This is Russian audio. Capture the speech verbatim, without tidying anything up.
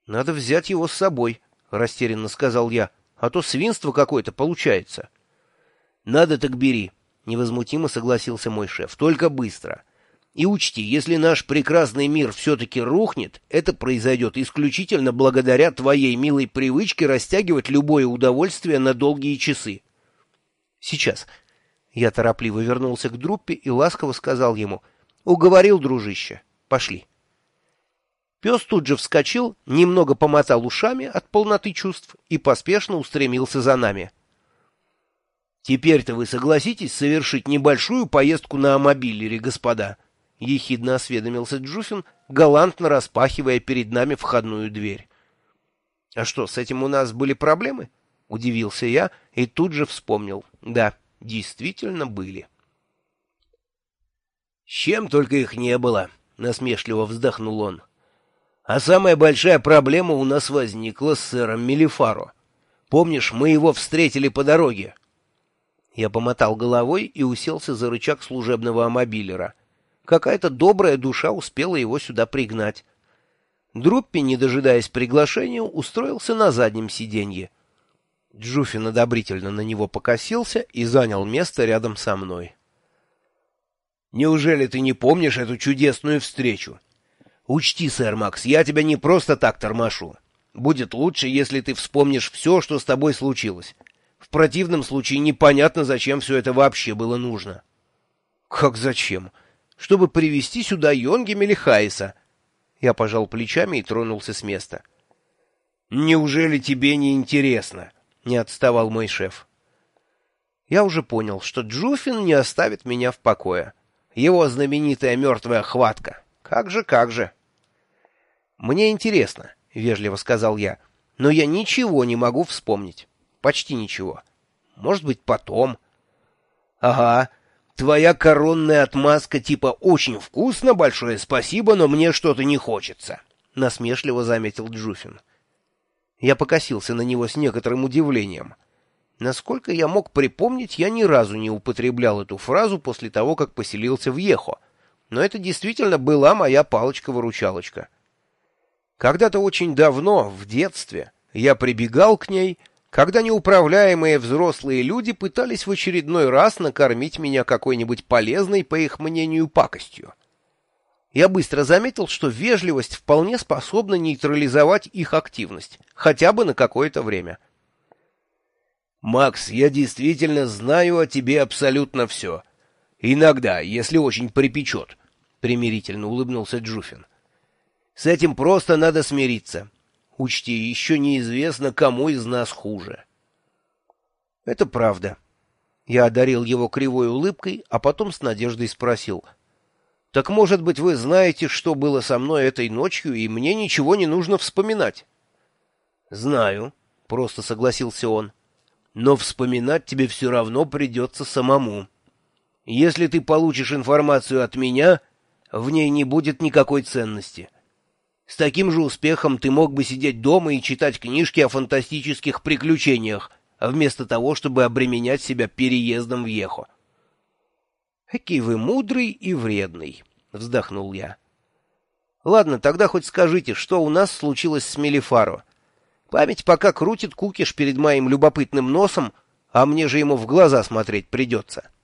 — Надо взять его с собой, — растерянно сказал я, — а то свинство какое-то получается. — Надо так бери, — невозмутимо согласился мой шеф, — только быстро. И учти, если наш прекрасный мир все-таки рухнет, это произойдет исключительно благодаря твоей милой привычке растягивать любое удовольствие на долгие часы. — Сейчас. Я торопливо вернулся к Друппе и ласково сказал ему: — Уговорил, дружище, пошли. Пес тут же вскочил, немного помотал ушами от полноты чувств и поспешно устремился за нами. — Теперь-то вы согласитесь совершить небольшую поездку на мобилере, господа? — ехидно осведомился Джуфин, галантно распахивая перед нами входную дверь. — А что, с этим у нас были проблемы? — удивился я и тут же вспомнил. Да, действительно были. — С чем только их не было, — насмешливо вздохнул он. А самая большая проблема у нас возникла с сэром Мелифаро. Помнишь, мы его встретили по дороге? Я помотал головой и уселся за рычаг служебного мобилера. Какая-то добрая душа успела его сюда пригнать. Друппи, не дожидаясь приглашения, устроился на заднем сиденье. Джуфин одобрительно на него покосился и занял место рядом со мной. — Неужели ты не помнишь эту чудесную встречу? Учти, сэр Макс, я тебя не просто так тормошу. Будет лучше, если ты вспомнишь все, что с тобой случилось. В противном случае непонятно, зачем все это вообще было нужно. — Как зачем? Чтобы привести сюда Йонги Мелихаиса. Я пожал плечами и тронулся с места. — Неужели тебе не интересно? — не отставал мой шеф. Я уже понял, что Джуфин не оставит меня в покое. Его знаменитая мертвая хватка. Как же, как же. — Мне интересно, — вежливо сказал я, — но я ничего не могу вспомнить. Почти ничего. Может быть, потом. — Ага, твоя коронная отмазка типа «очень вкусно, большое спасибо, но мне что-то не хочется», — насмешливо заметил Джуфин. Я покосился на него с некоторым удивлением. Насколько я мог припомнить, я ни разу не употреблял эту фразу после того, как поселился в Ехо. Но это действительно была моя палочка-выручалочка. Когда-то очень давно, в детстве, я прибегал к ней, когда неуправляемые взрослые люди пытались в очередной раз накормить меня какой-нибудь полезной, по их мнению, пакостью. Я быстро заметил, что вежливость вполне способна нейтрализовать их активность, хотя бы на какое-то время. «Макс, я действительно знаю о тебе абсолютно все. Иногда, если очень припечет», — примирительно улыбнулся Джуфин. «С этим просто надо смириться. Учти, еще неизвестно, кому из нас хуже». «Это правда». Я одарил его кривой улыбкой, а потом с надеждой спросил: «Так, может быть, вы знаете, что было со мной этой ночью, и мне ничего не нужно вспоминать?» «Знаю», — просто согласился он. «Но вспоминать тебе все равно придется самому. Если ты получишь информацию от меня, в ней не будет никакой ценности. С таким же успехом ты мог бы сидеть дома и читать книжки о фантастических приключениях, вместо того, чтобы обременять себя переездом в Ехо». «Какой вы мудрый и вредный», — вздохнул я. «Ладно, тогда хоть скажите, что у нас случилось с Мелифаро. Память пока крутит кукиш перед моим любопытным носом, а мне же ему в глаза смотреть придется».